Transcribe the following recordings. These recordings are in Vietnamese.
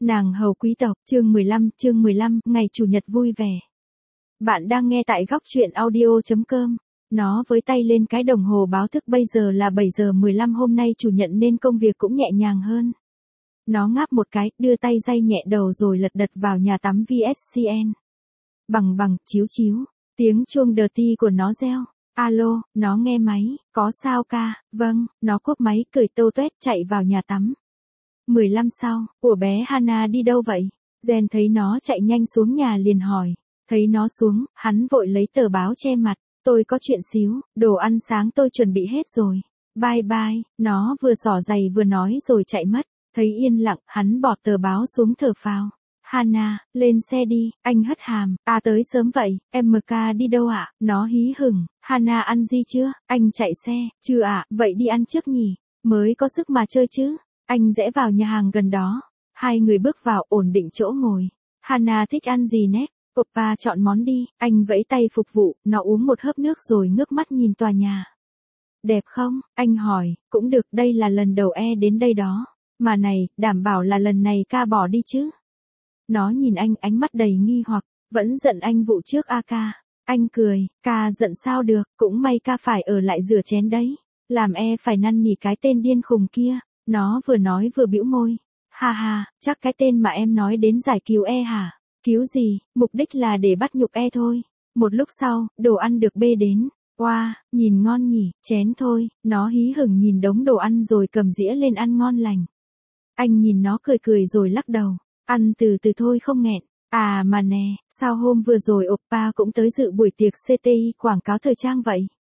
Nàng hầu quý tộc, chương 15, ngày Chủ nhật vui vẻ. Bạn đang nghe tại góc truyện audio.com. Nó với tay lên cái đồng hồ báo thức bây giờ là 7 giờ 15 hôm nay Chủ nhật nên công việc cũng nhẹ nhàng hơn. Nó ngáp một cái, đưa tay day nhẹ đầu rồi lật đật vào nhà tắm VSCN. Bằng, chiếu. Tiếng chuông đờ ti của nó reo. Alo, nó nghe máy, có sao ca, vâng, nó cúp máy cười tâu tuét chạy vào nhà tắm. 15 sau, của bé Hana đi đâu vậy? Jen thấy nó chạy nhanh xuống nhà liền hỏi. Thấy nó xuống, hắn vội lấy tờ báo che mặt. Tôi có chuyện xíu, đồ ăn sáng tôi chuẩn bị hết rồi. Bye bye, nó vừa xỏ giày vừa nói rồi chạy mất. Thấy yên lặng, hắn bỏ tờ báo xuống thở phào. Hana, lên xe đi, anh hất hàm. À tới sớm vậy, MK đi đâu ạ? Nó hí hửng. Hana ăn gì chưa? Anh chạy xe. Chưa ạ, vậy đi ăn trước nhỉ? Mới có sức mà chơi chứ. Anh rẽ vào nhà hàng gần đó. Hai người bước vào ổn định chỗ ngồi. Hana thích ăn gì nét? Oppa chọn món đi. Anh vẫy tay phục vụ, nó uống một hớp nước rồi ngước mắt nhìn tòa nhà. Đẹp không? Anh hỏi, cũng được, đây là lần đầu đến đây đó. Mà này, đảm bảo là lần này ca bỏ đi chứ. Nó nhìn anh ánh mắt đầy nghi hoặc, vẫn giận anh vụ trước ca. Anh cười, ca giận sao được, cũng may ca phải ở lại rửa chén đấy. Làm phải năn nỉ cái tên điên khùng kia. Nó vừa nói vừa bĩu môi. Ha, chắc cái tên mà em nói đến giải cứu hả? Cứu gì, mục đích là để bắt nhục thôi. Một lúc sau, đồ ăn được bê đến. Wow, nhìn ngon nhỉ, chén thôi. Nó hí hửng nhìn đống đồ ăn rồi cầm dĩa lên ăn ngon lành. Anh nhìn nó cười rồi lắc đầu. Ăn từ từ thôi không nghẹn. À mà nè, sao hôm vừa rồi Oppa cũng tới dự buổi tiệc CTI quảng cáo thời trang vậy?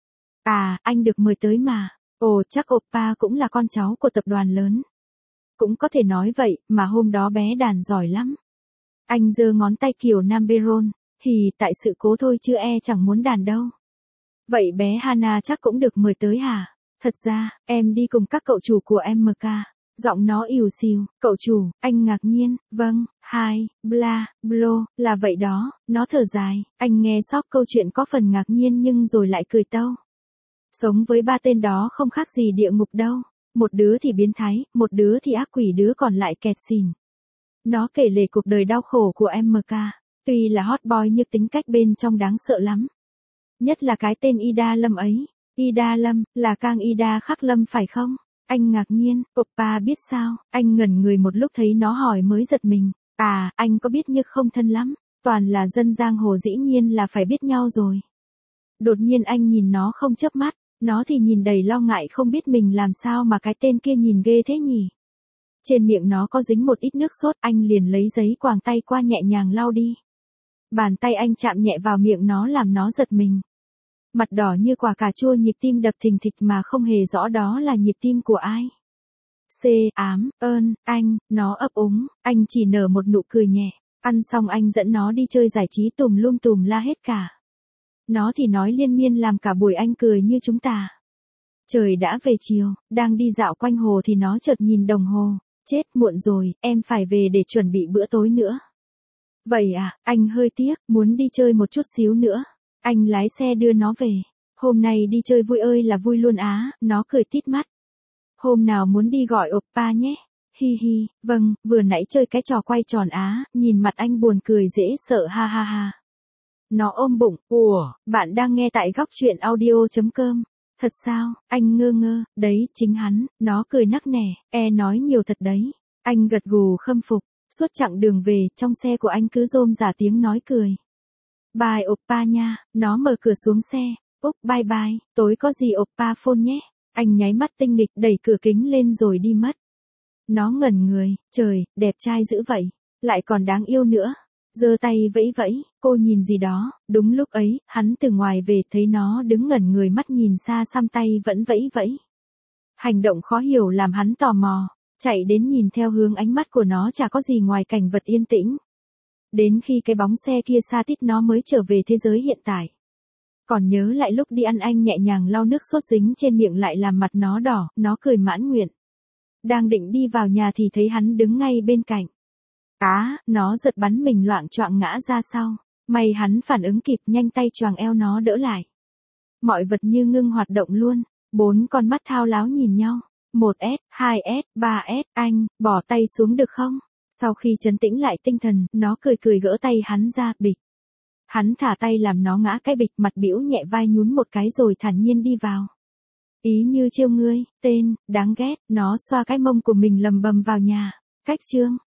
À, anh được mời tới mà. Ồ, chắc Oppa cũng là con cháu của tập đoàn lớn. Cũng có thể nói vậy, mà hôm đó bé đàn giỏi lắm. Anh giơ ngón tay kiểu Namberon, tại sự cố thôi chứ chẳng muốn đàn đâu. Vậy bé Hana chắc cũng được mời tới hả? Thật ra, em đi cùng các cậu chủ của MK. Giọng nó ỉu xìu, cậu chủ, anh ngạc nhiên, vâng, bla, là vậy đó, nó thở dài, anh nghe sót câu chuyện có phần ngạc nhiên nhưng rồi lại cười tâu. Sống với ba tên đó không khác gì địa ngục đâu, một đứa thì biến thái, một đứa thì ác quỷ, đứa còn lại kẹt xỉn. Nó kể lể cuộc đời đau khổ của MK, tuy là hot boy nhưng tính cách bên trong đáng sợ lắm. Nhất là cái tên Ida Lâm ấy, Ida Lâm, là Kang Ida Khắc Lâm phải không? Anh ngạc nhiên, Oppa biết sao, anh ngẩn người một lúc thấy nó hỏi mới giật mình. À, anh có biết nhưng không thân lắm, toàn là dân giang hồ dĩ nhiên là phải biết nhau rồi. Đột nhiên anh nhìn nó không chớp mắt, nó thì nhìn đầy lo ngại không biết mình làm sao mà cái tên kia nhìn ghê thế nhỉ. Trên miệng nó có dính một ít nước sốt, anh liền lấy giấy quàng tay qua nhẹ nhàng lau đi. Bàn tay anh chạm nhẹ vào miệng nó làm nó giật mình. Mặt đỏ như quả cà chua, nhịp tim đập thình thịch mà không hề rõ đó là nhịp tim của ai. Anh, nó ấp úng, anh chỉ nở một nụ cười nhẹ. Ăn xong anh dẫn nó đi chơi giải trí tùm lum tùm la hết cả. Nó thì nói liên miên làm cả buổi anh cười như chúng ta. Trời đã về chiều, đang đi dạo quanh hồ thì nó chợt nhìn đồng hồ. Chết, muộn rồi, em phải về để chuẩn bị bữa tối nữa. Vậy à, anh hơi tiếc, muốn đi chơi một chút xíu nữa. Anh lái xe đưa nó về. Hôm nay đi chơi vui ơi là vui luôn á, nó cười tít mắt. Hôm nào muốn đi gọi Oppa nhé. Hi, vâng, vừa nãy chơi cái trò quay tròn á, nhìn mặt anh buồn cười dễ sợ ha. Nó ôm bụng, ủa, bạn đang nghe tại góc truyện audio.com. Thật sao, anh ngơ, đấy, chính hắn, nó cười nắc nẻ, nói nhiều thật đấy. Anh gật gù khâm phục, suốt chặng đường về, trong xe của anh cứ rôm rả tiếng nói cười. Bye Oppa nha, nó mở cửa xuống xe, bye, tối có gì Oppa phone nhé. Anh nháy mắt tinh nghịch đẩy cửa kính lên rồi đi mất. Nó ngẩn người, trời, đẹp trai dữ vậy, lại còn đáng yêu nữa. Giơ tay vẫy, cô nhìn gì đó, đúng lúc ấy, hắn từ ngoài về thấy nó đứng ngẩn người mắt nhìn xa xăm tay vẫn vẫy. Hành động khó hiểu làm hắn tò mò, chạy đến nhìn theo hướng ánh mắt của nó chả có gì ngoài cảnh vật yên tĩnh. Đến khi cái bóng xe kia xa tít nó mới trở về thế giới hiện tại. Còn nhớ lại lúc đi ăn anh nhẹ nhàng lau nước sốt dính trên miệng lại làm mặt nó đỏ, nó cười mãn nguyện. Đang định đi vào nhà thì thấy hắn đứng ngay bên cạnh. Nó giật bắn mình loạng choạng ngã ra sau. May hắn phản ứng kịp nhanh tay choàng eo nó đỡ lại. Mọi vật như ngưng hoạt động luôn. 4 con mắt thao láo nhìn nhau. 1S, 2S, 3S, anh, bỏ tay xuống được không? Sau khi trấn tĩnh lại tinh thần, nó cười cười gỡ tay hắn ra, bịch. Hắn thả tay làm nó ngã cái bịch, mặt bĩu nhẹ vai nhún một cái rồi thản nhiên đi vào. Ý như trêu ngươi, tên, đáng ghét, nó xoa cái mông của mình lầm bầm vào nhà. Cách chương